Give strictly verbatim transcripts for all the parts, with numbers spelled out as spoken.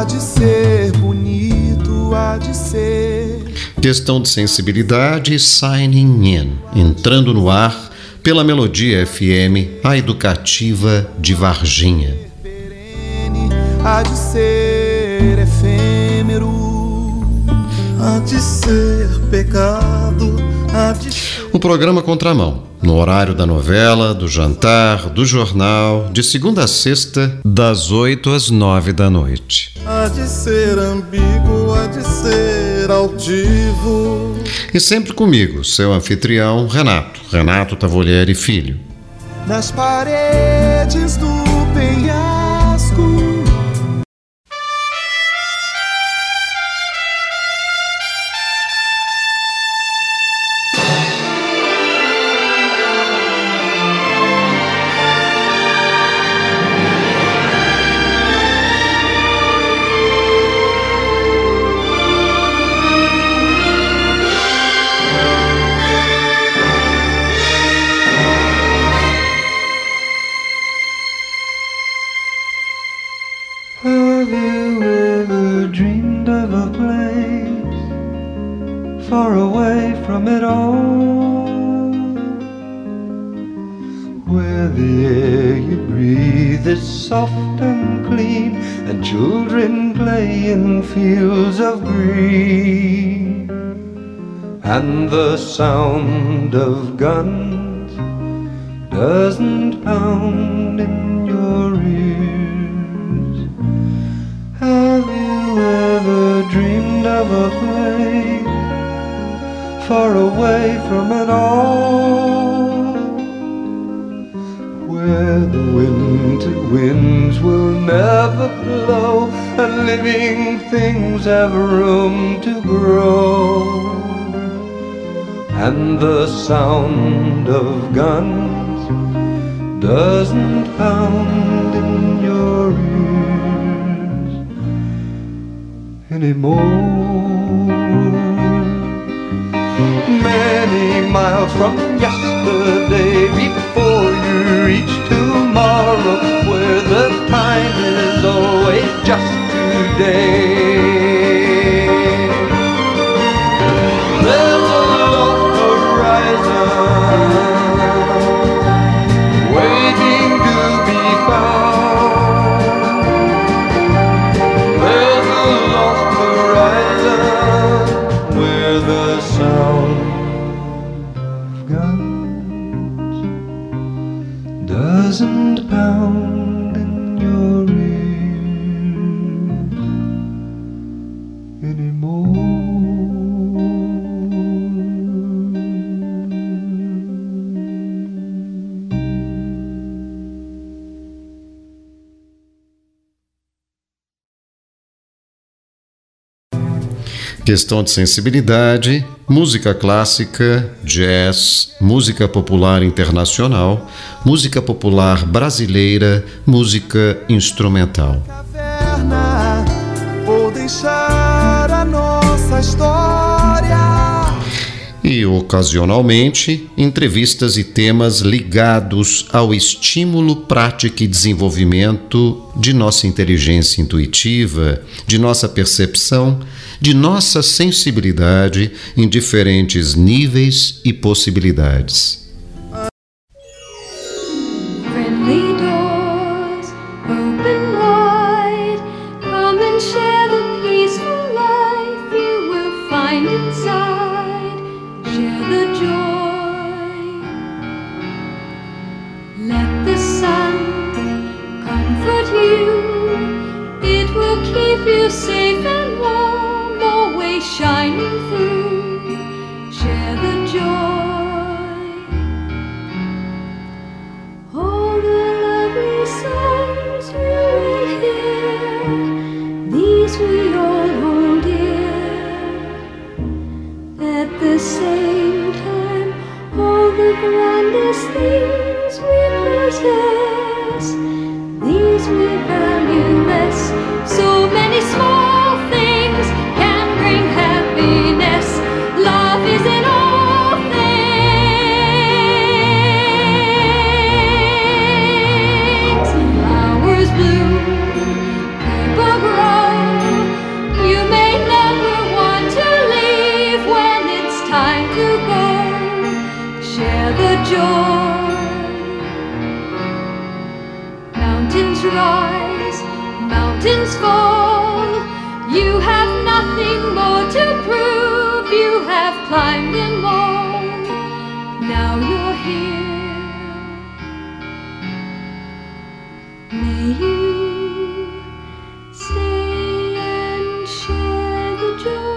de ser bonito, há de ser. Questão de sensibilidade, Signing In, entrando no ar pela Melodia F M, a educativa de Varginha. Há de ser efêmero, há de ser pecado, há de ser... O programa Contramão, no horário da novela, do jantar, do jornal, de segunda a sexta, das oito às nove da noite. Há de ser ambíguo, há de ser altivo. E sempre comigo, seu anfitrião, Renato, Renato Tavolieri Filho. Nas paredes do penhasco. Soft and clean, and children play in fields of green, and the sound of guns doesn't pound in your ears. Have you ever dreamed of a place far away from it all, where the winter winds will never blow and living things have room to grow, and the sound of guns doesn't pound in your ears anymore? Many miles from yesterday, before you reach tomorrow, where the time is always just today. There's a long horizon waiting to be found. There's a lost horizon where the sound doesn't pound in your ears anymore. Questão de sensibilidade, música clássica, jazz, música popular internacional, música popular brasileira, música instrumental. Caverna, vou deixar a nossa história. E, ocasionalmente, entrevistas e temas ligados ao estímulo, prática e desenvolvimento de nossa inteligência intuitiva, de nossa percepção, de nossa sensibilidade em diferentes níveis e possibilidades. Friendly doors open wide, come and share the peaceful life you will find inside, share the joy. Let the sun comfort you, it will keep you safe and warm, always shining through, share the joy. All the lovely songs you will hear, these we all hold dear. At the same time, all the grandest things we possess, these we value less. So many small things can bring happiness. Love is in all things. Flowers bloom, purple grow, joy. Mountains rise, mountains fall. You have nothing more to prove. You have climbed them all. Now you're here. May you stay and share the joy.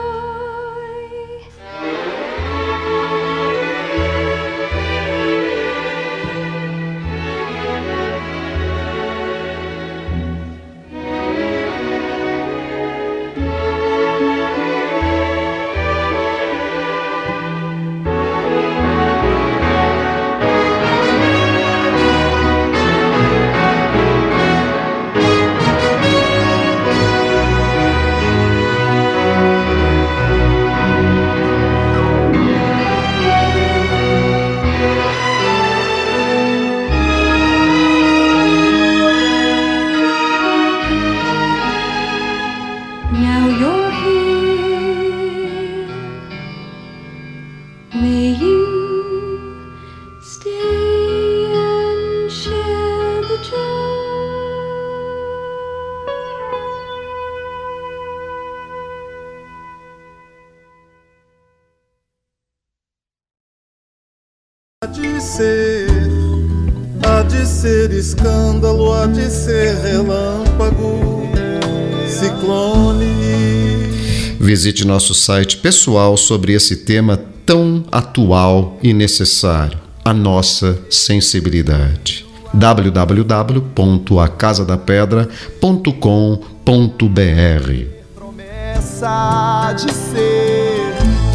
Now you're here. May you stay and share the joy. Há de ser, há de ser escândalo, há de ser relâmpago, ciclone. Visite nosso site pessoal sobre esse tema tão atual e necessário, a nossa sensibilidade. w w w ponto a casa da pedra ponto com ponto b r. Promessa de ser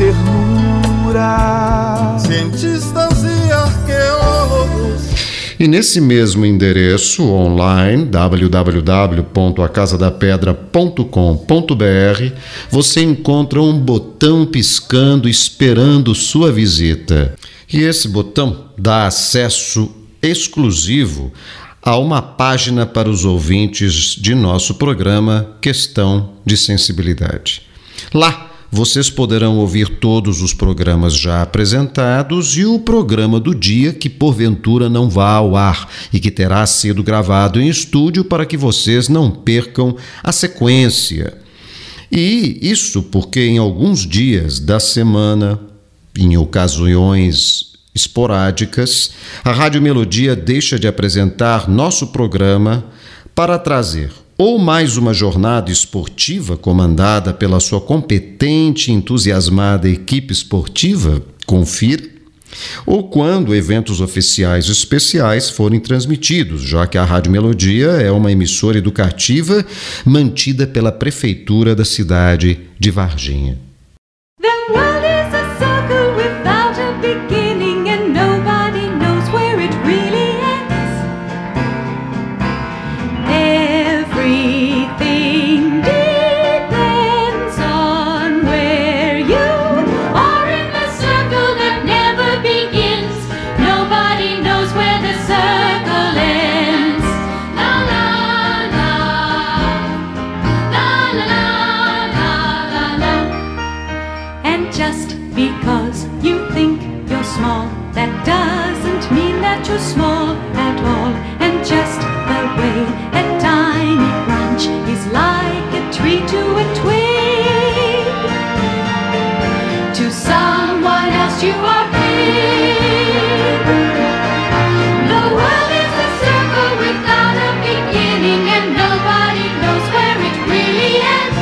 ternura. Cientistas e arqueólogos. E nesse mesmo endereço online, w w w ponto a casa da pedra ponto com ponto b r, você encontra um botão piscando esperando sua visita. E esse botão dá acesso exclusivo a uma página para os ouvintes de nosso programa Questão de Sensibilidade. Lá, vocês poderão ouvir todos os programas já apresentados e o programa do dia que porventura não vá ao ar e que terá sido gravado em estúdio para que vocês não percam a sequência. E isso porque em alguns dias da semana, em ocasiões esporádicas, a Rádio Melodia deixa de apresentar nosso programa para trazer ou mais uma jornada esportiva comandada pela sua competente e entusiasmada equipe esportiva, confira, ou quando eventos oficiais especiais forem transmitidos, já que a Rádio Melodia é uma emissora educativa mantida pela Prefeitura da cidade de Varginha. The world is a circle without a beginning, and nobody knows where it really ends. Everything depends on where you are in the circle that never begins. Nobody knows where the circle ends. La la la, la la la la la. And just because you think you're small, that doesn't mean that you're small at all. And just the way a tiny branch is like a tree to a twig, to someone else you are big. The world is a circle without a beginning, and nobody knows where it really ends.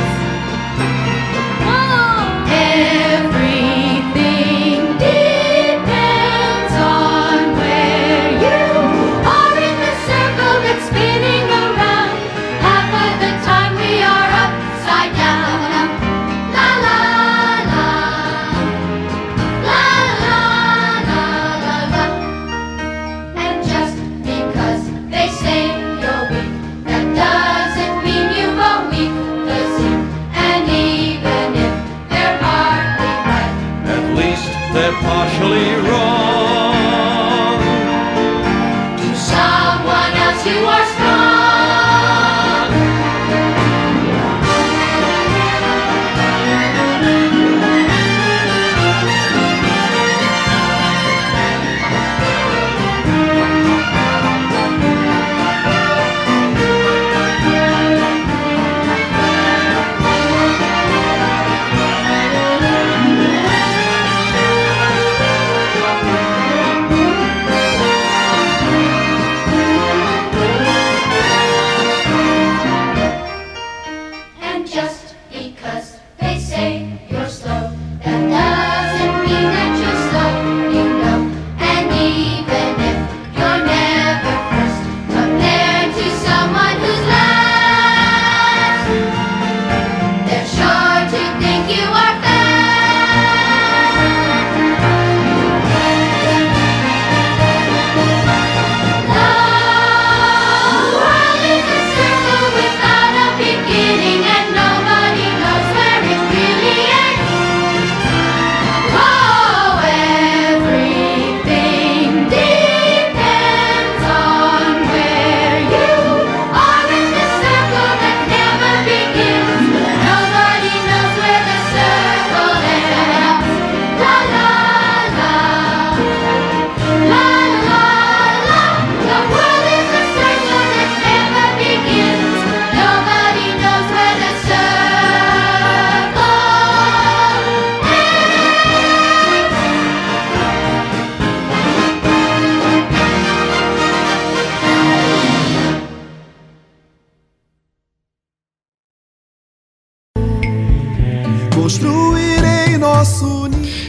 Everything depends on where you are in the circle that's spinning around. Half of the time we are upside down. La la la, la la la la la. And just because they say you're weak, that doesn't mean you've a weakness in. And even if they're hardly right, At least they're partially wrong. to someone else you are strong.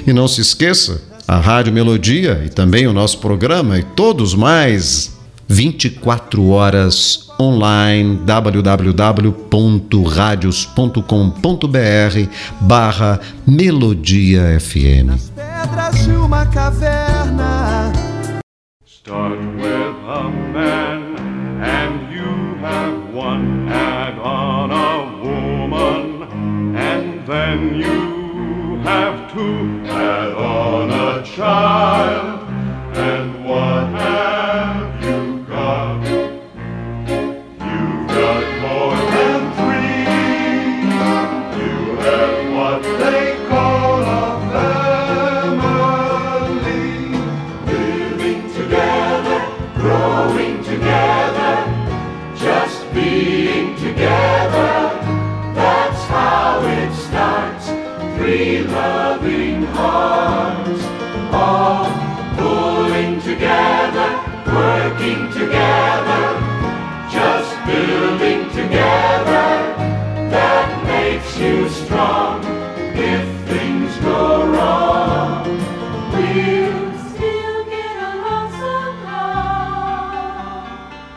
E não se esqueça, a Rádio Melodia e também o nosso programa e todos mais vinte e quatro horas online, w w w ponto radios ponto com ponto b r barra Melodia F M. Nas pedras de uma caverna. Start with a man and you have one, add on a woman and then you have two, add on a child and what have you got? You've got more than three. You have what they call a family, living together, growing together, just being together. That's how it starts. Three loving hearts, all pulling together, working together, just building together. That makes you strong. If things go wrong, we'll Still get along somehow.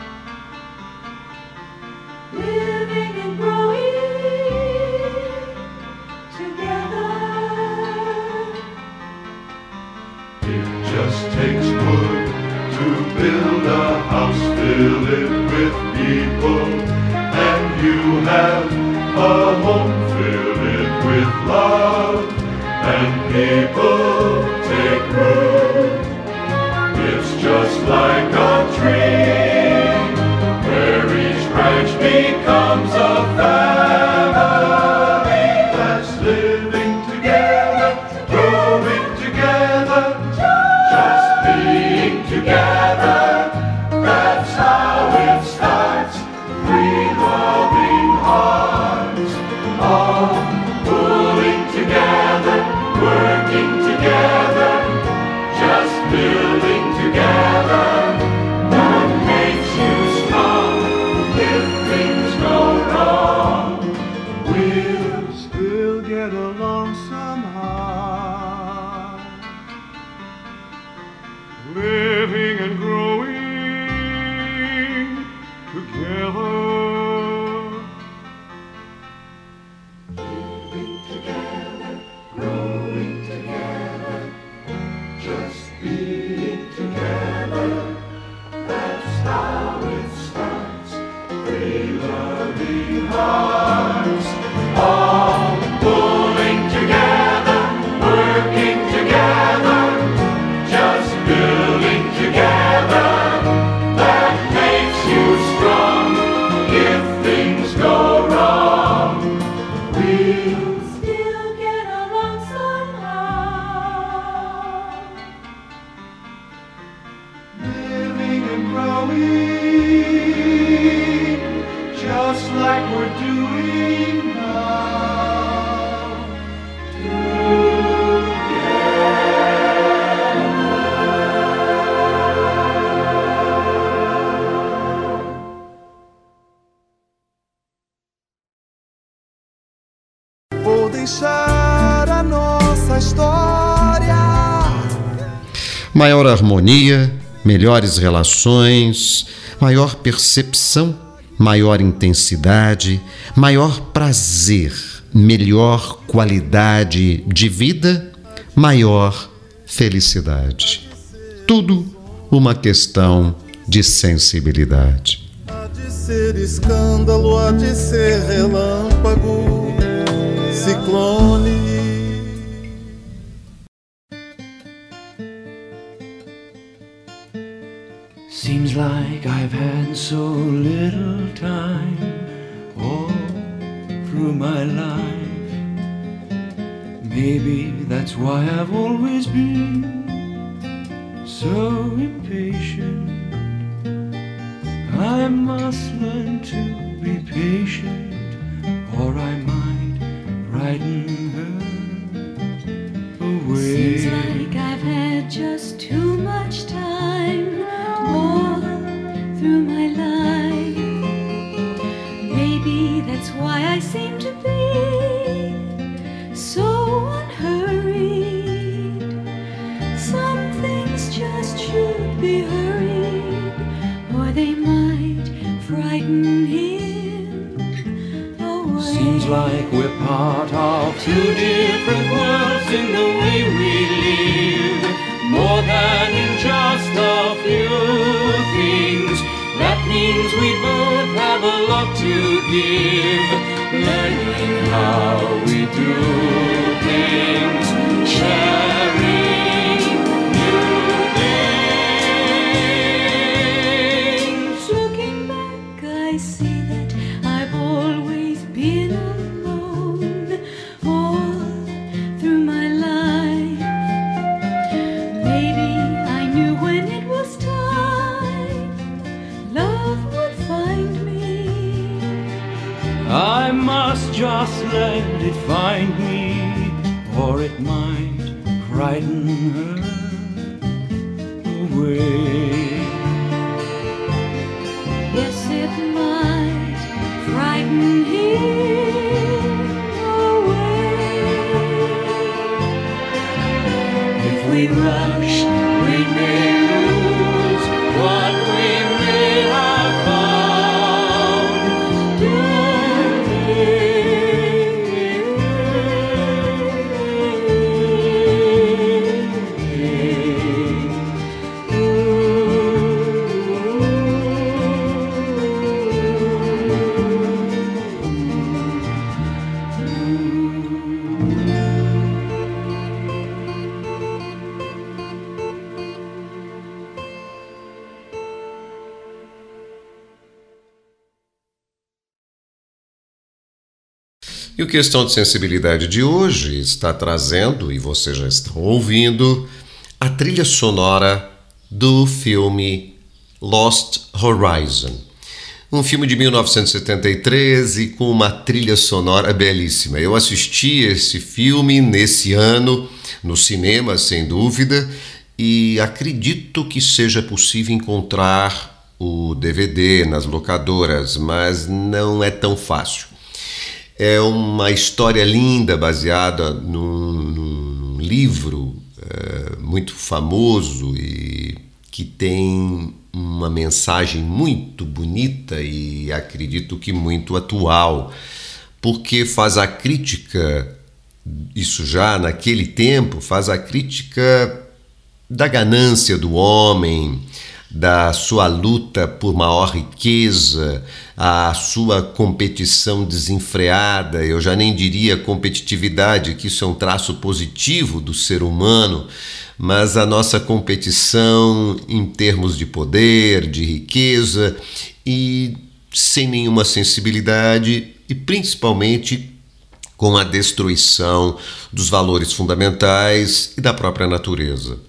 Living and growing together. it just takes wood to build a house, fill it with people, and you have a home, fill it with love, and people take root. It's just like a tree, where each branch becomes a family that's living together, growing together, just being together. That's how it starts. Three loving hearts, all pulling together, working together, just building together. That makes you strong. If things go wrong, we'll Still get along somehow. living and growing together. Living together, growing together, just being together. That's how it starts. Three loving hearts, all pulling together, working together, just building together. That makes you strong. If things go wrong, we'll Still get along somehow. Living and growing, just like we're doing now. Vou deixar a nossa história. Maior harmonia, melhores relações, maior percepção, maior intensidade, maior prazer, melhor qualidade de vida, maior felicidade. Tudo uma questão de sensibilidade. Há de ser escândalo, há de ser relâmpago, ciclone. Seems like I've had so little time all through my life. Maybe that's why I've always been so impatient. I must learn to be patient, or I might frighten her away. Seems like I've had just too much time all through my life. Maybe that's why I seem to be so unhurried. be hurried, or they might frighten him away. Seems like we're part of two different worlds in the way we live. More than in just a few things. That means we both have a lot to give. Learning how we do things, sharing new things. Looking back, I see that I've always been alone all through my life. Maybe I knew when it was time love would find me. I must just let it find me, or it might frighten her away. Yes, it might frighten him away. If we rush, we may lose what we may have found. E o Questão de Sensibilidade de hoje está trazendo, e vocês já estão ouvindo, a trilha sonora do filme Lost Horizon. Um filme de mil novecentos e setenta e três e com uma trilha sonora belíssima. Eu assisti esse filme nesse ano, no cinema, sem dúvida, e acredito que seja possível encontrar o D V D nas locadoras, mas não é tão fácil. É uma história linda, baseada num, num livro é, muito famoso e que tem uma mensagem muito bonita e acredito que muito atual, porque faz a crítica, isso já naquele tempo, faz a crítica da ganância do homem, da sua luta por maior riqueza, a sua competição desenfreada, eu já nem diria competitividade, que isso é um traço positivo do ser humano, mas a nossa competição em termos de poder, de riqueza e sem nenhuma sensibilidade e principalmente com a destruição dos valores fundamentais e da própria natureza.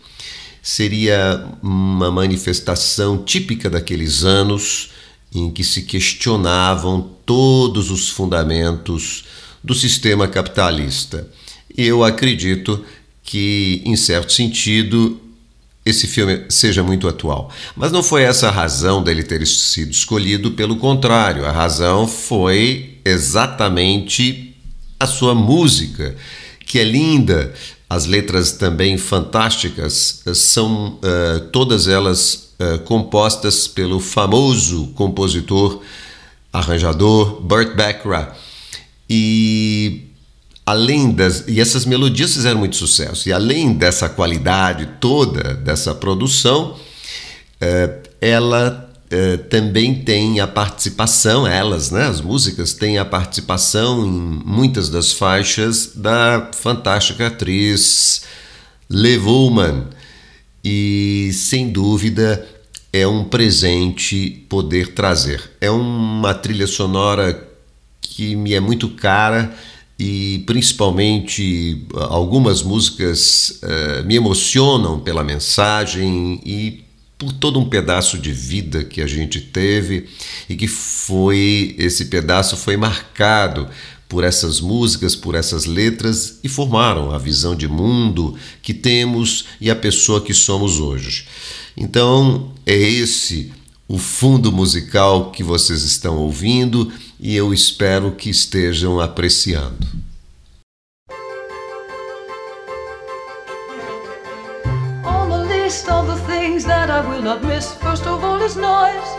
Seria uma manifestação típica daqueles anos em que se questionavam todos os fundamentos do sistema capitalista. Eu acredito que, em certo sentido, esse filme seja muito atual. Mas não foi essa a razão dele ter sido escolhido, pelo contrário, a razão foi exatamente a sua música, que é linda. As letras também fantásticas, são uh, todas elas uh, compostas pelo famoso compositor, arranjador Burt Bacharach. E além das, e essas melodias fizeram muito sucesso. E além dessa qualidade toda dessa produção, uh, ela uh, também tem a participação, elas, né, as músicas têm a participação em muitas das faixas da fantástica atriz Liv Ullmann. E, sem dúvida, é um presente poder trazer. É uma trilha sonora que me é muito cara e, principalmente, algumas músicas uh, me emocionam pela mensagem e por todo um pedaço de vida que a gente teve e que foi, esse pedaço foi marcado por essas músicas, por essas letras e formaram a visão de mundo que temos e a pessoa que somos hoje. Então, é esse o fundo musical que vocês estão ouvindo e eu espero que estejam apreciando. On the list of the things that I will not miss, first of all is noise.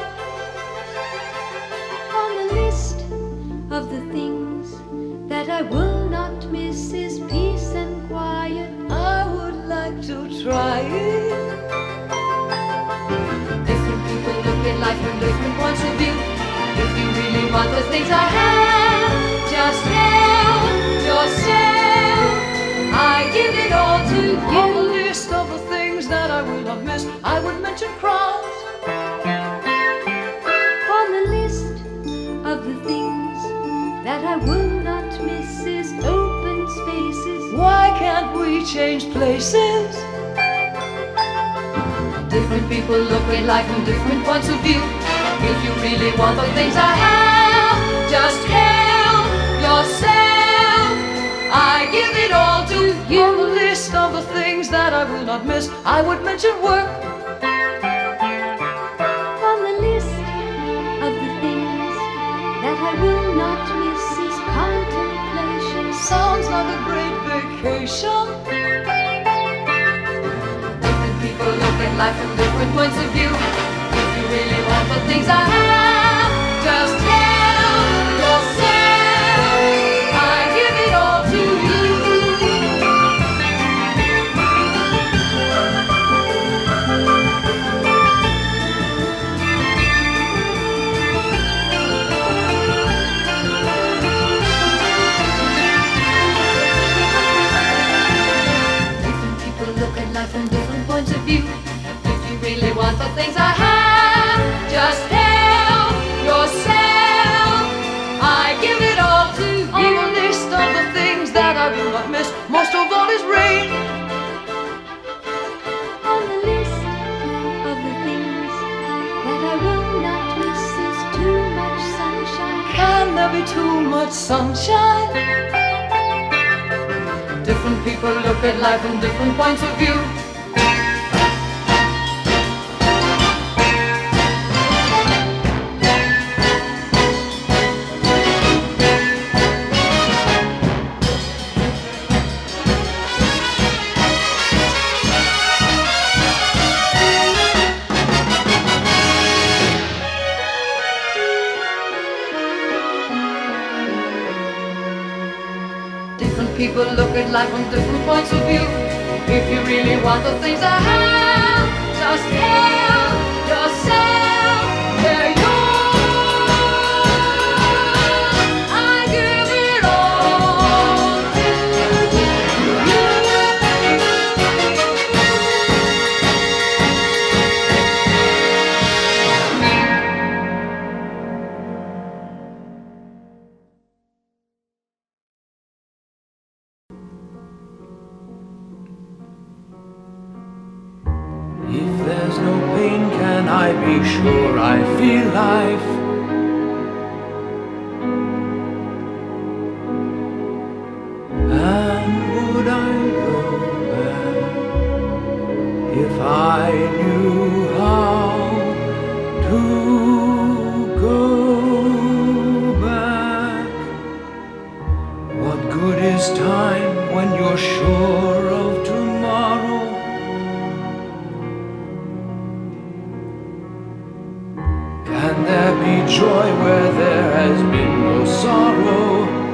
On the list of the things that I will not miss is peace and quiet. I would like to try it. Different people look at life from different points of view. If you really want the things I have, just help yourself. I give it all to you. On the list of the things that I will not miss, I would mention crowds. On the list of the things that I will not miss is open spaces. Why can't we change places? Different people look at life from different points of view. If you really want the things I have, just help yourself. I give it all to you. On the list of the things that I will not miss, I would mention work. On the list of the things that I will not miss is contemplation. Sounds like a great vacation. Different people look at life from different points of view. If you really want the things I have, just help yourself. I give it all to you. Different people look at life from different points of view. If you really want the things I have, just help yourself. I give it all to you. On the list of the things that I will not miss, most of all is rain. On the list of the things that I will not miss is too much sunshine. Can there be too much sunshine? Different people look at life from different points of view. Different people look at life from different points of view. If you really want the things I have, just help yourself. They're yours. I give it all to If there's no pain, can I be sure I feel life? And would I go back if I knew how to go back? What good is time when you're sure of tomorrow? Can there be joy where there has been no sorrow?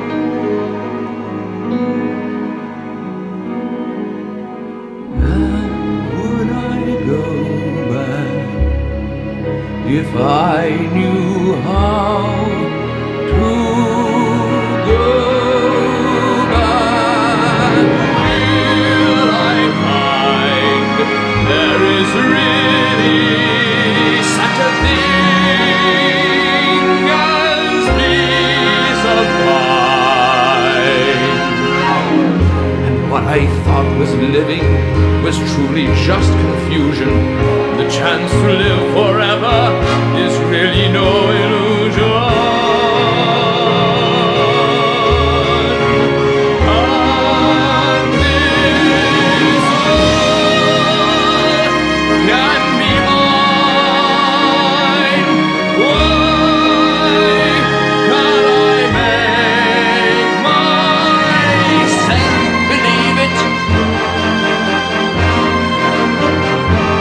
And would I go back if I knew how to go back? Will I find there is really such a thing as peace of mind? And what I thought was living was truly just confusion. The chance to live forever is really no illusion. And this world can be mine. Why can't I make myself believe it?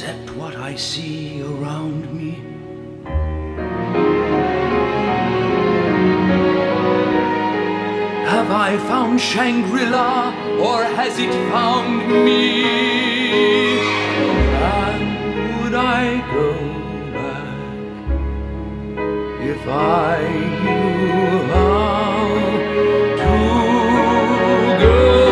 accept what I see around me. Have I found Shangri-La, or has it found me? And would I go back if I knew how to go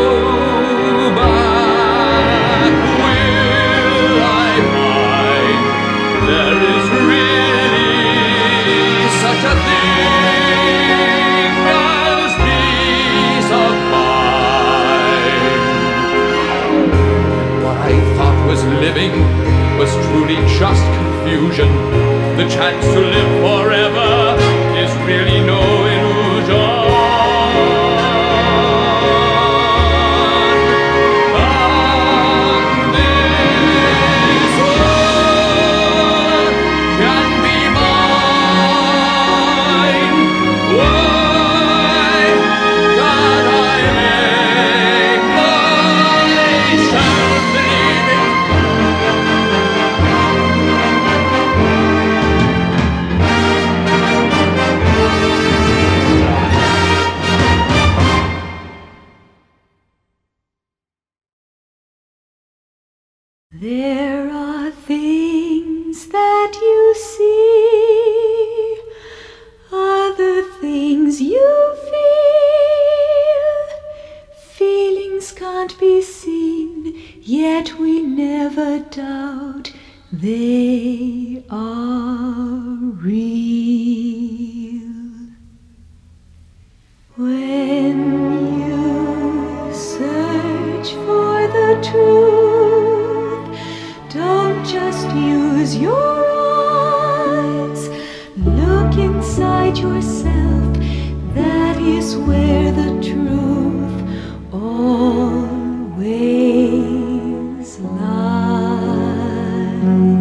back? Will I find there is really such a thing as peace of mind? What I thought was living was truly just confusion. The chance to live forever is really no illusion. And this world can be mine. Why can't I make myself believe it? There are things that you see, other things you feel. Feelings can't be seen, yet we never doubt they are real. When you search for the truth, don't just use your eyes. Look inside yourself. That is where the truth always lies.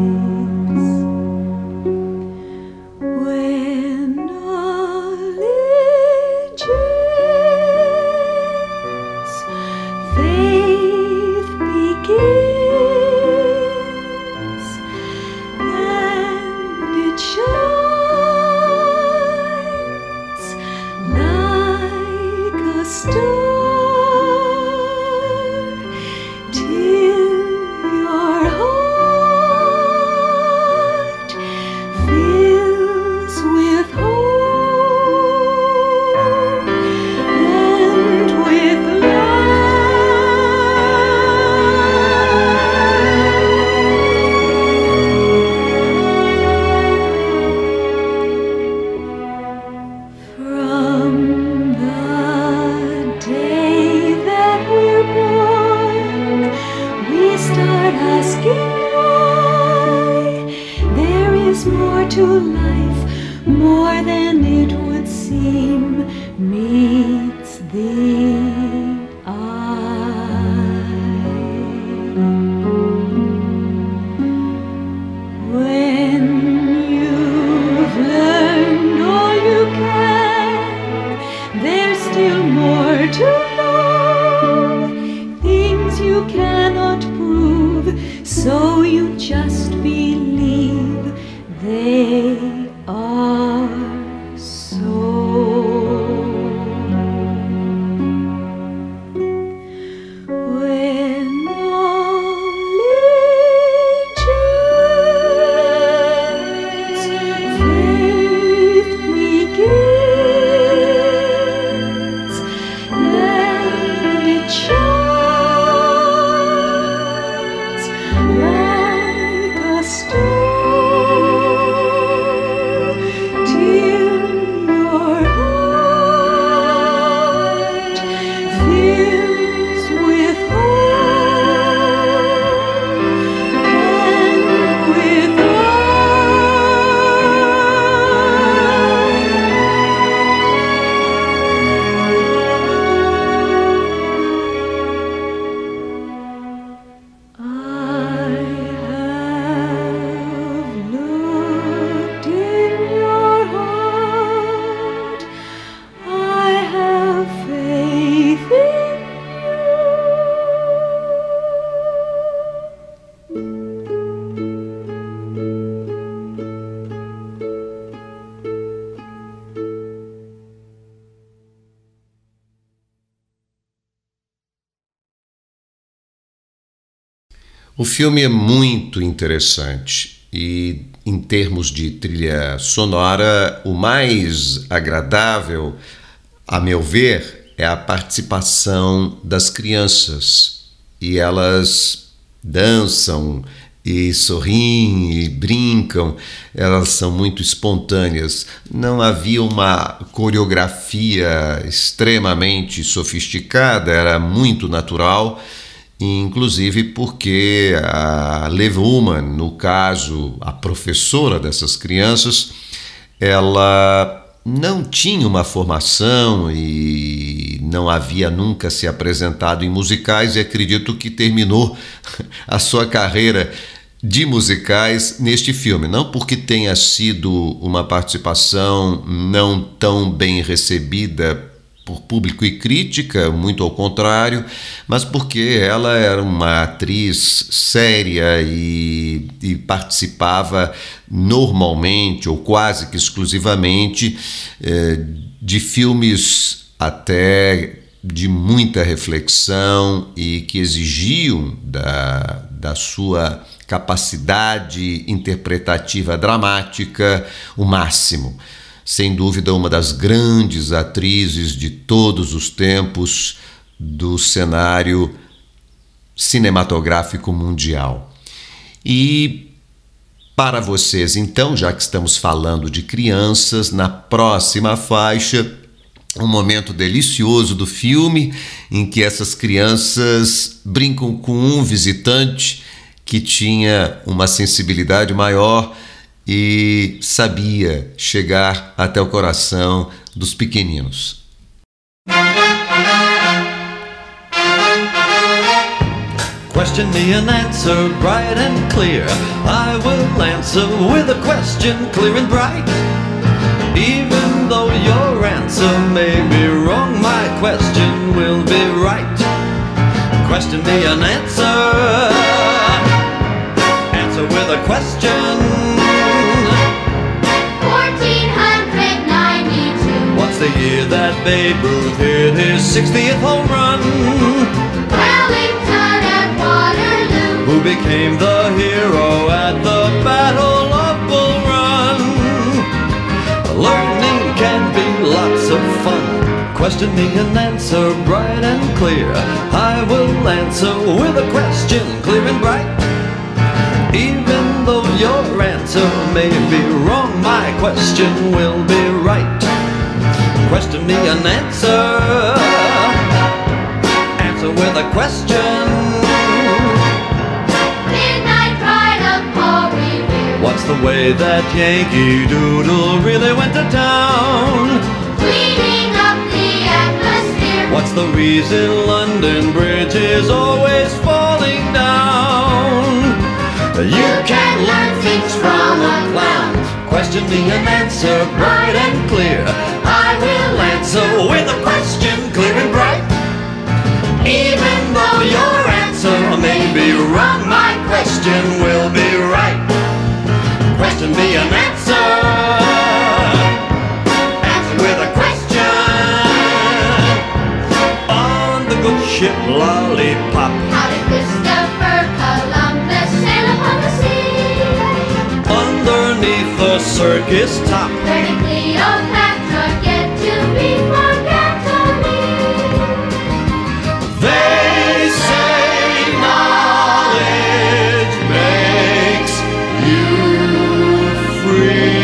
When knowledge ends, faith begins, and it shines like a star till your heart fills with hope and with From the day that we're born, we start asking why. There is more to life, more than it would seem meets the eye. When you've learned all you can, there's still more to know. Things you cannot prove, so you just believe they are so. When knowledge ends, faith begins, and O filme é muito interessante e, em termos de trilha sonora, o mais agradável, a meu ver, é a participação das crianças. E elas dançam e sorriem e brincam, elas são muito espontâneas. Não havia uma coreografia extremamente sofisticada, era muito natural, inclusive porque a Liv Ullmann, no caso, a professora dessas crianças, ela não tinha uma formação e não havia nunca se apresentado em musicais, e acredito que terminou a sua carreira de musicais neste filme. Não porque tenha sido uma participação não tão bem recebida por público e crítica, muito ao contrário, mas porque ela era uma atriz séria e, e participava normalmente ou quase que exclusivamente eh, de filmes até de muita reflexão e que exigiam da, da sua capacidade interpretativa dramática o máximo. Sem dúvida, uma das grandes atrizes de todos os tempos do cenário cinematográfico mundial. E para vocês, então, já que estamos falando de crianças, na próxima faixa, um momento delicioso do filme em que essas crianças brincam com um visitante que tinha uma sensibilidade maior e sabia chegar até o coração dos pequeninos. Question me and answer bright and clear. I will answer with a question clear and bright. Even though your answer may be wrong, my question will be right. Question me and answer. Answer with a question. The year that Babe Ruth hit his sixtieth home run. Wellington at Waterloo, Who became the hero at the Battle of Bull Run. Learning can be lots of fun. Question me and answer bright and clear. I will answer with a question clear and bright. Even though your answer may be wrong, my question will be right. Question me and answer. Answer with a question. Midnight Ride of Paul Revere. What's the way that Yankee Doodle really went to town? Cleaning up the atmosphere. What's the reason London Bridge is always falling down? You can't learn things from a clown. Question me and answer bright and clear. I will answer with a question clear and bright. Even though your answer may be wrong, my question will be right. Question me and answer. Answer with a question. On the good ship Lollipop, How did Christopher Columbus sail upon the sea? underneath the circus top, Where did Cleopatra get to be Mark Antony? they say knowledge makes you free.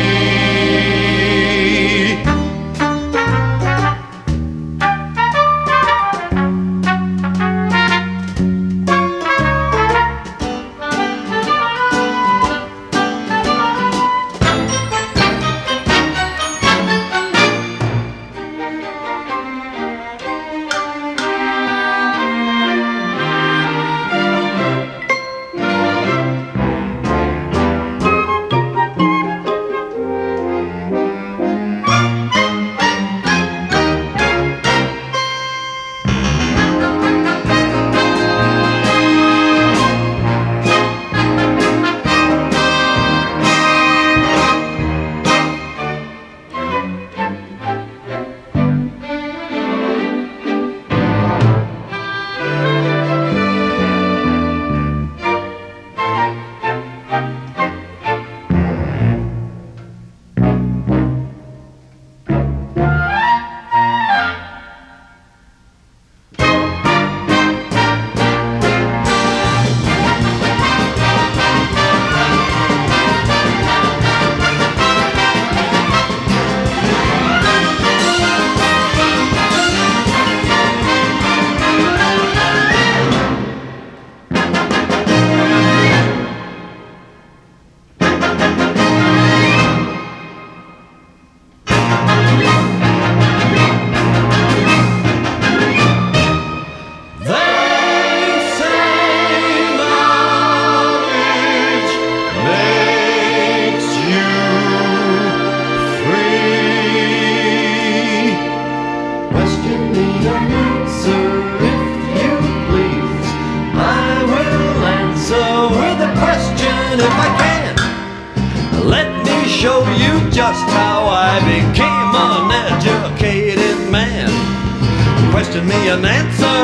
an answer.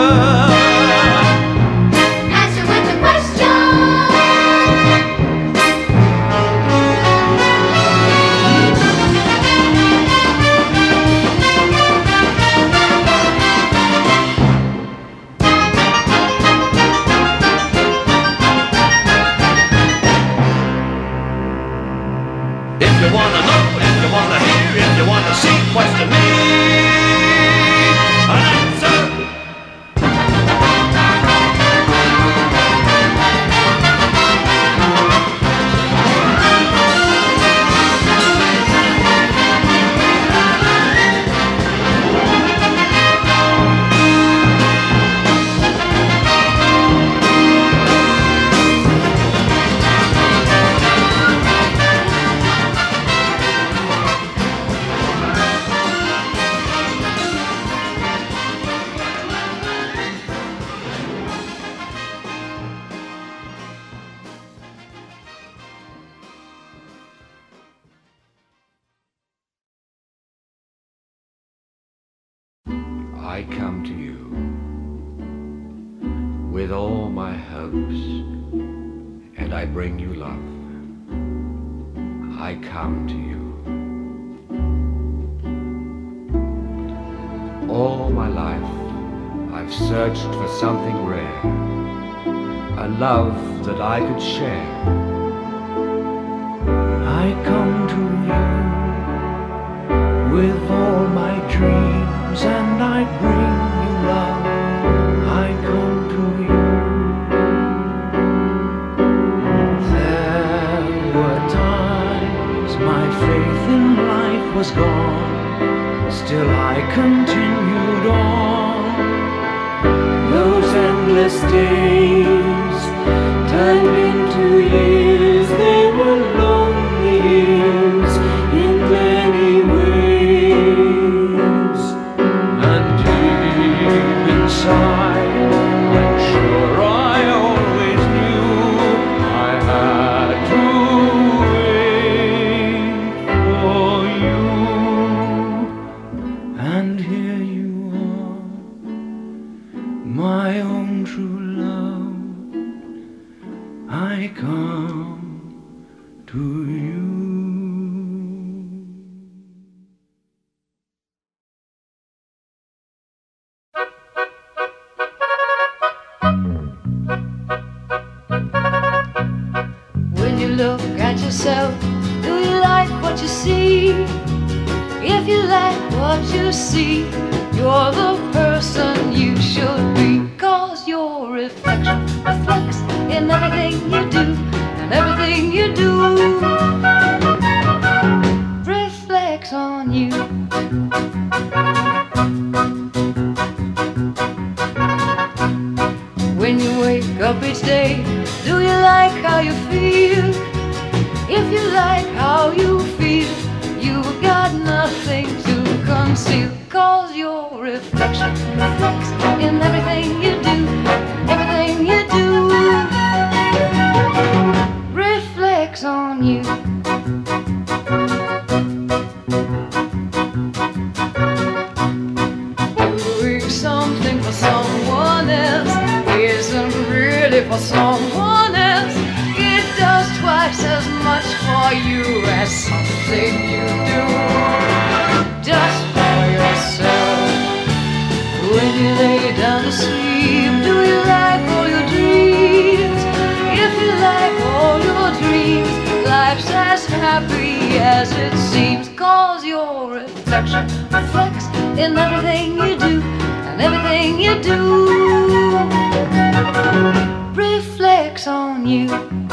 Answer with a question. If you wanna know, if you wanna hear, if you wanna see, question me. An answer. I come to you with all my hopes, and I bring you love. I come to you. All my life I've searched for something rare, a love that I could share. I come to you with all my dreams, and I bring you love. I come to you. There were times my faith in life was gone, still I continued on. Those endless days turned into years, they were lonely years in many ways. And deep inside, I'm sure I always knew I had to wait for you. And here you are, my own true love. I come to you. When you look at yourself, do you like what you see? If you like what you see, you're the person you should be. Cause your reflection reflects in everything you do, and everything you do reflects on you. When you wake up each day, do you like how you feel? If you like how you feel, you've got nothing to conceal. Cause your reflection reflects in everything you do, everything you do reflects on you. Doing something for someone else isn't really for someone else. It does twice as much for you as something you do just for yourself. When you lay down to sleep, do you like all your dreams? If you like all your dreams, life's as happy as it seems. Cause your reflection reflects in everything you do, and everything you do reflects on you.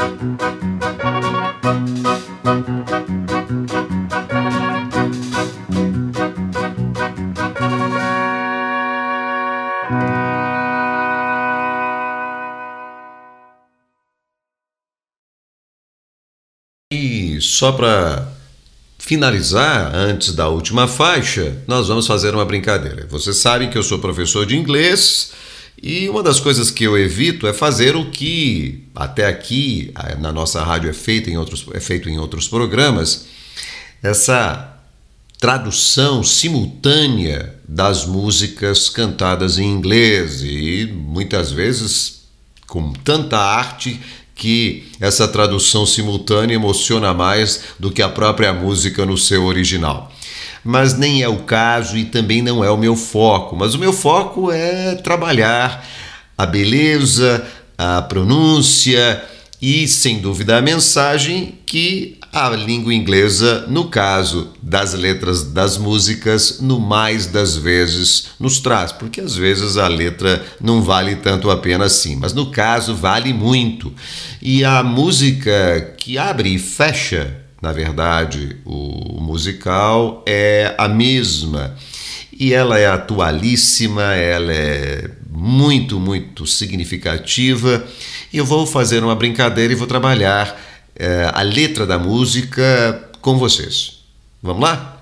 E só para finalizar, antes da última faixa, nós vamos fazer uma brincadeira. Vocês sabem que eu sou professor de inglês e uma das coisas que eu evito é fazer o que até aqui na nossa rádio é feito em outros, é feito em outros programas, essa tradução simultânea das músicas cantadas em inglês e muitas vezes com tanta arte que essa tradução simultânea emociona mais do que a própria música no seu original. Mas nem é o caso e também não é o meu foco. Mas o meu foco é trabalhar a beleza, a pronúncia e, sem dúvida, a mensagem que a língua inglesa, no caso das letras das músicas, no mais das vezes nos traz. Porque às vezes a letra não vale tanto a pena assim, mas no caso vale muito. E a música que abre e fecha, na verdade, o musical é a mesma. E ela é atualíssima, ela é muito, muito significativa. E eu vou fazer uma brincadeira e vou trabalhar é, a letra da música com vocês. Vamos lá?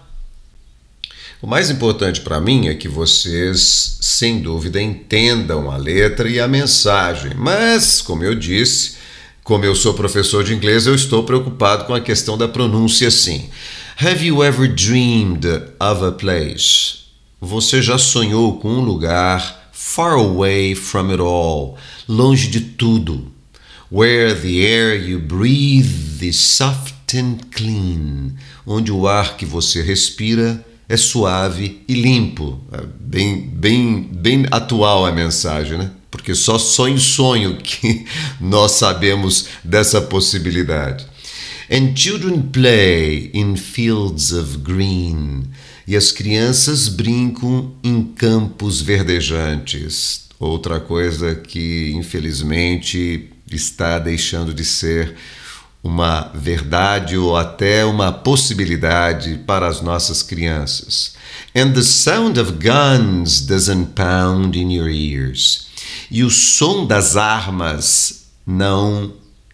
O mais importante para mim é que vocês, sem dúvida, entendam a letra e a mensagem. Mas, como eu disse, como eu sou professor de inglês, eu estou preocupado com a questão da pronúncia, sim. Have you ever dreamed of a place? Você já sonhou com um lugar far away from it all, longe de tudo, where the air you breathe is soft and clean, onde o ar que você respira é suave e limpo. É bem, bem, bem atual a mensagem, né? Porque só só em sonho que nós sabemos dessa possibilidade. And children play in fields of green. E as crianças brincam em campos verdejantes. Outra coisa que, infelizmente, está deixando de ser uma verdade ou até uma possibilidade para as nossas crianças. And the sound of guns doesn't pound in your ears. E o som das armas não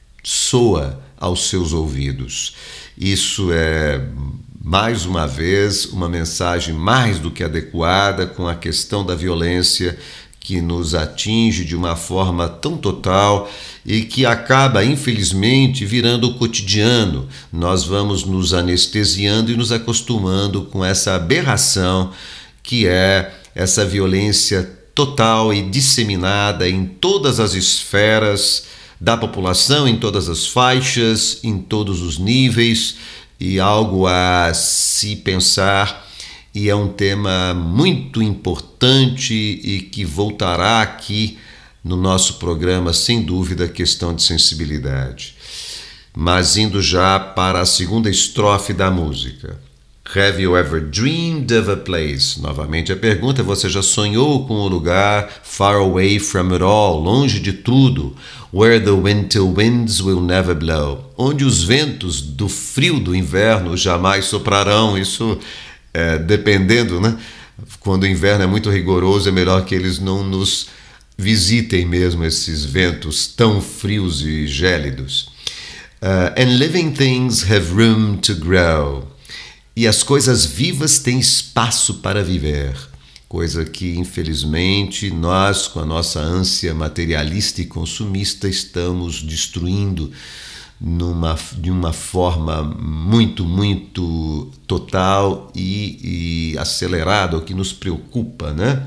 soa aos seus ouvidos. Isso é, mais uma vez, uma mensagem mais do que adequada com a questão da violência que nos atinge de uma forma tão total e que acaba, infelizmente, virando o cotidiano. Nós vamos nos anestesiando e nos acostumando com essa aberração que é essa violência total e disseminada em todas as esferas da população, em todas as faixas, em todos os níveis, e algo a se pensar. E é um tema muito importante e que voltará aqui no nosso programa, sem dúvida, a questão de sensibilidade. Mas indo já para a segunda estrofe da música. Have you ever dreamed of a place? Novamente a pergunta, você já sonhou com um lugar far away from it all, longe de tudo, where the winter winds will never blow, onde os ventos do frio do inverno jamais soprarão. Isso é, dependendo, né? Quando o inverno é muito rigoroso, é melhor que eles não nos visitem mesmo, esses ventos tão frios e gélidos. Uh, and living things have room to grow. E as coisas vivas têm espaço para viver, coisa que, infelizmente, nós, com a nossa ânsia materialista e consumista, estamos destruindo numa, de uma forma muito, muito total e, e acelerada, o que nos preocupa, né?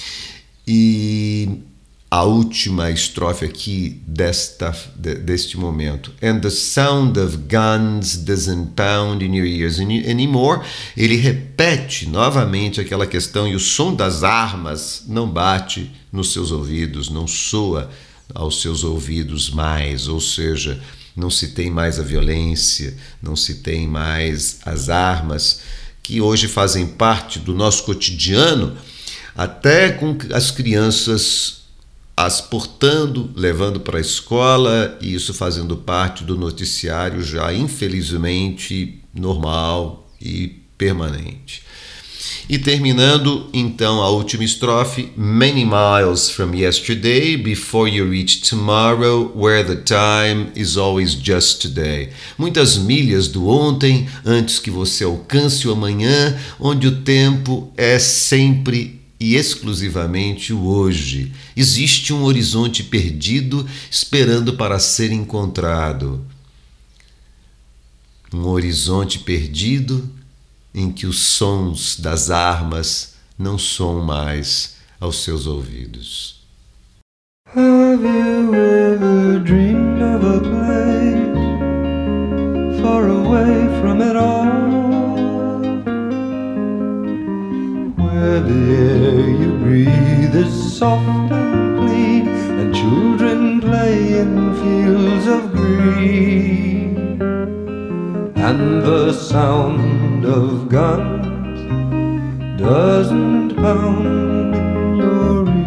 E a última estrofe aqui desta, de, deste momento. And the sound of guns doesn't pound in your ears anymore. Ele repete novamente aquela questão, e o som das armas não bate nos seus ouvidos, não soa aos seus ouvidos mais, ou seja, não se tem mais a violência, não se tem mais as armas que hoje fazem parte do nosso cotidiano, até com as crianças as portando, levando para a escola, e isso fazendo parte do noticiário já, infelizmente, normal e permanente. E terminando, então, a última estrofe. Many miles from yesterday, before you reach tomorrow, where the time is always just today. Muitas milhas do ontem, antes que você alcance o amanhã, onde o tempo é sempre e exclusivamente o hoje. Existe um horizonte perdido esperando para ser encontrado. Um horizonte perdido em que os sons das armas não soam mais aos seus ouvidos. Have you ever dreamed of a place far away from it all, where the air you breathe is soft and clean, and children play in fields of green, and the sound of guns doesn't pound in your ears?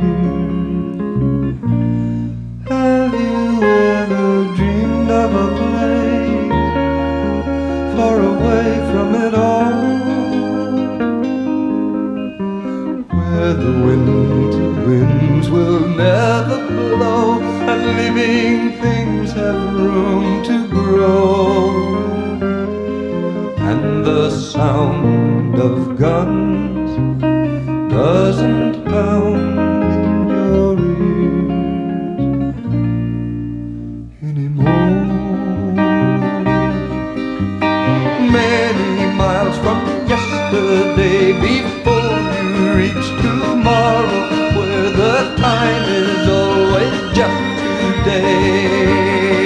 Have you ever dreamed of a place far away from it all, where the winter winds will never blow, and living things have room to grow, and the sound of guns doesn't pound in your ears anymore? Many miles from yesterday, before you reach tomorrow, where the time is always just today.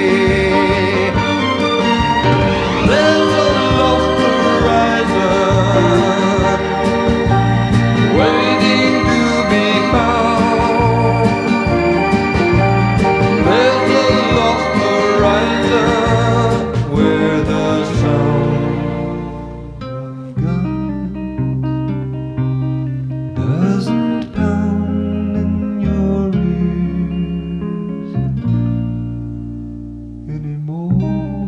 There's a lost horizon waiting to be found. There's a lost horizon where the sound of guns doesn't pound in your ears anymore.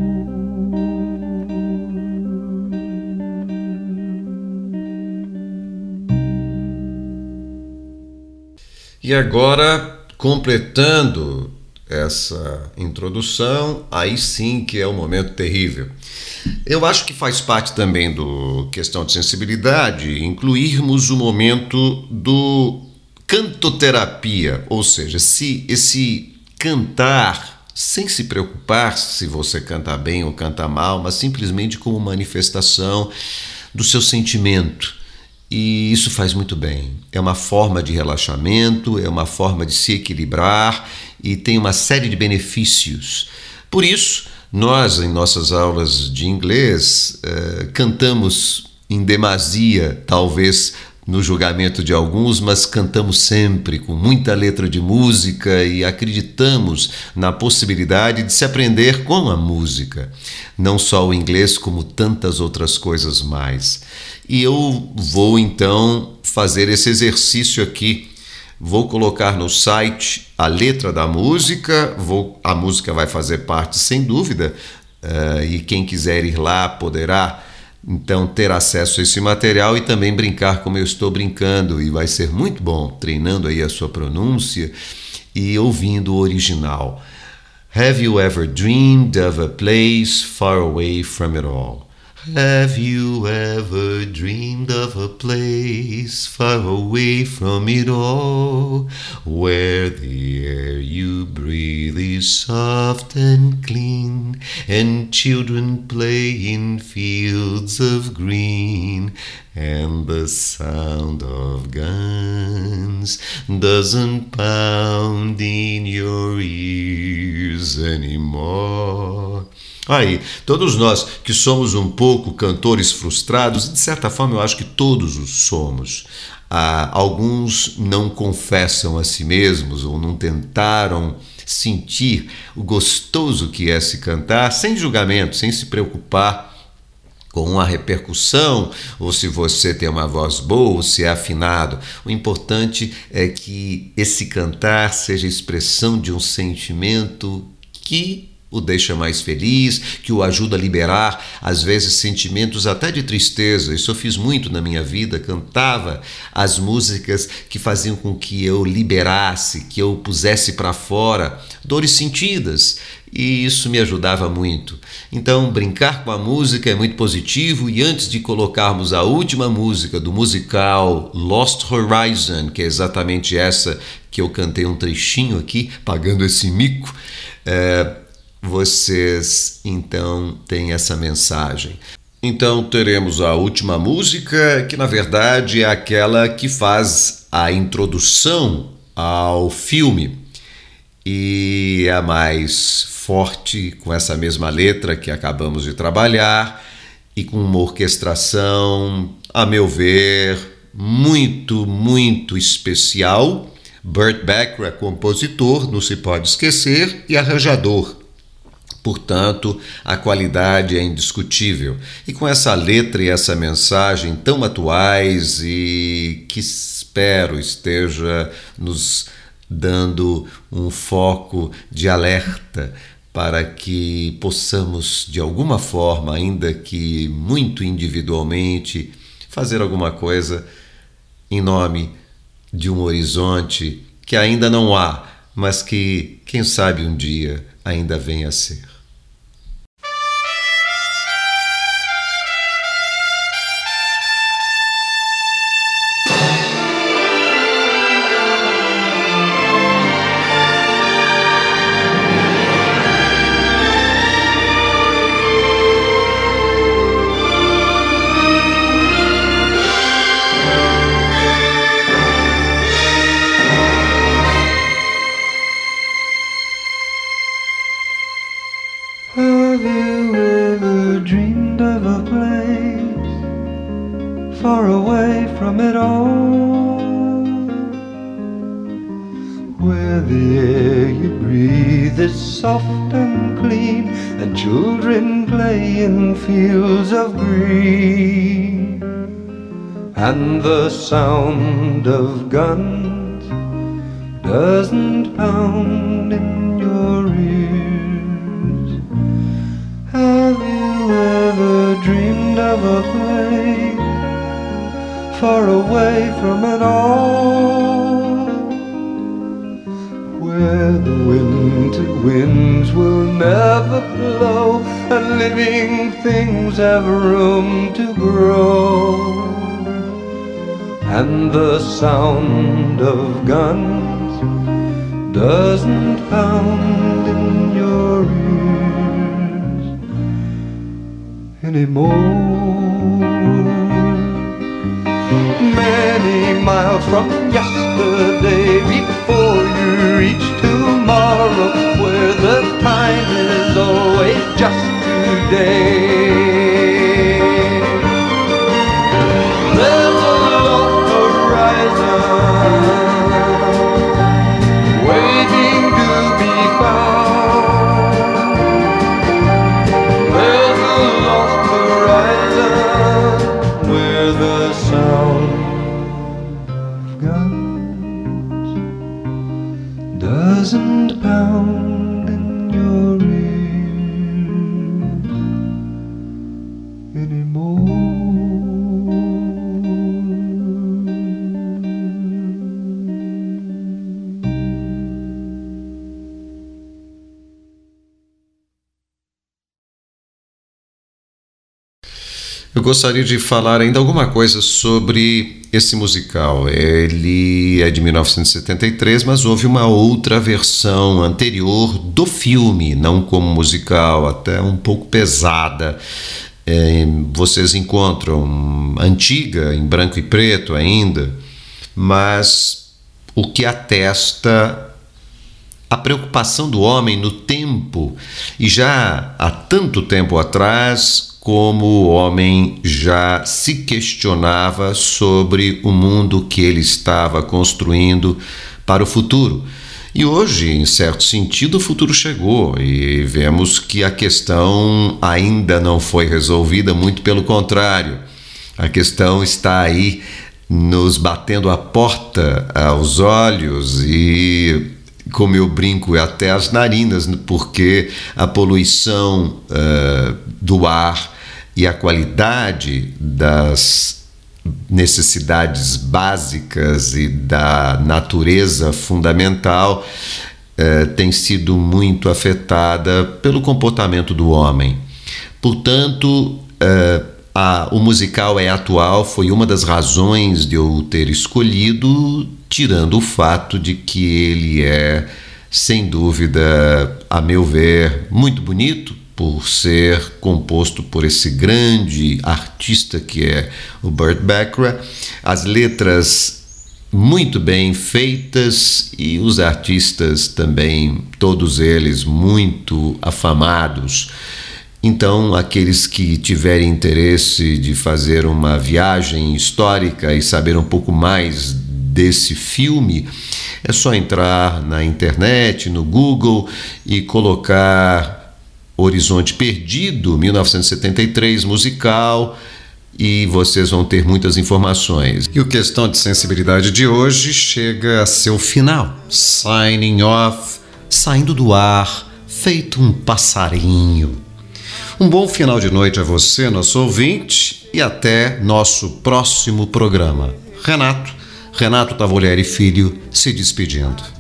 E agora, completando essa introdução, aí sim que é o momento terrível. Eu acho que faz parte também do questão de sensibilidade incluirmos o momento do cantoterapia, ou seja, se esse cantar sem se preocupar se você canta bem ou canta mal, mas simplesmente como manifestação do seu sentimento. E isso faz muito bem. É uma forma de relaxamento, é uma forma de se equilibrar e tem uma série de benefícios. Por isso, nós, em nossas aulas de inglês, eh, cantamos em demasia, talvez no julgamento de alguns, mas cantamos sempre com muita letra de música e acreditamos na possibilidade de se aprender com a música. Não só o inglês, como tantas outras coisas mais. E eu vou então fazer esse exercício aqui. Vou colocar no site a letra da música, vou, a música vai fazer parte sem dúvida, uh, e quem quiser ir lá poderá então ter acesso a esse material e também brincar como eu estou brincando, e vai ser muito bom, treinando aí a sua pronúncia e ouvindo o original. Have you ever dreamed of a place far away from it all? Have you ever dreamed of a place far away from it all, where the air you breathe is soft and clean, and children play in fields of green, and the sound of guns doesn't pound in your ears anymore? Aí, todos nós que somos um pouco cantores frustrados, de certa forma eu acho que todos os somos. Ah, alguns não confessam a si mesmos ou não tentaram sentir o gostoso que é se cantar, sem julgamento, sem se preocupar com a repercussão, ou se você tem uma voz boa, ou se é afinado. O importante é que esse cantar seja expressão de um sentimento que o deixa mais feliz, que o ajuda a liberar, às vezes, sentimentos até de tristeza. Isso eu fiz muito na minha vida, cantava as músicas que faziam com que eu liberasse, que eu pusesse para fora dores sentidas, e isso me ajudava muito. Então, brincar com a música é muito positivo, e antes de colocarmos a última música do musical Lost Horizon, que é exatamente essa que eu cantei um trechinho aqui, pagando esse mico, é, vocês então têm essa mensagem. Então teremos a última música, que na verdade é aquela que faz a introdução ao filme e é a mais forte, com essa mesma letra que acabamos de trabalhar e com uma orquestração, a meu ver, muito, muito especial. Burt Bacharach, compositor, não se pode esquecer, e arranjador. Portanto, a qualidade é indiscutível. E com essa letra e essa mensagem tão atuais e que espero esteja nos dando um foco de alerta para que possamos, de alguma forma, ainda que muito individualmente, fazer alguma coisa em nome de um horizonte que ainda não há, mas que, quem sabe um dia, ainda venha a ser. Have you ever dreamed of a place far away from it all, where the air you breathe is soft and clean, and children play in fields of green, and the sound of guns doesn't pound in your ears? Have you ever dreamed of a place far away from it all, where the winter winds will never blow, and living things have room to grow, and the sound of guns doesn't pound in your ears anymore? Many miles from yesterday, before you reach tomorrow, where the time is always just today, there's a long horizon waiting to be found. There's a lost horizon where the sound of guns doesn't pound in your ears anymore. Eu gostaria de falar ainda alguma coisa sobre esse musical. Ele é de mil novecentos e setenta e três, mas houve uma outra versão anterior do filme, não como musical, até um pouco pesada. É, vocês encontram antiga, em branco e preto ainda, mas o que atesta a preocupação do homem no tempo, e já há tanto tempo atrás, como o homem já se questionava sobre o mundo que ele estava construindo para o futuro. E hoje, em certo sentido, o futuro chegou e vemos que a questão ainda não foi resolvida, muito pelo contrário. A questão está aí nos batendo a porta aos olhos e, como eu brinco, até as narinas, porque a poluição uh, do ar e a qualidade das necessidades básicas e da natureza fundamental eh, tem sido muito afetada pelo comportamento do homem. Portanto, eh, a, o musical é atual, foi uma das razões de eu ter escolhido, tirando o fato de que ele é, sem dúvida, a meu ver, muito bonito, por ser composto por esse grande artista que é o Burt Bacharach. As letras muito bem feitas e os artistas também, todos eles muito afamados. Então, aqueles que tiverem interesse de fazer uma viagem histórica e saber um pouco mais desse filme, é só entrar na internet, no Google e colocar Horizonte Perdido, mil novecentos e setenta e três, musical, e vocês vão ter muitas informações. E o Questão de Sensibilidade de hoje chega a seu final. Signing off, saindo do ar, feito um passarinho. Um bom final de noite a você, nosso ouvinte, e até nosso próximo programa. Renato, Renato Tavolieri Filho, se despedindo.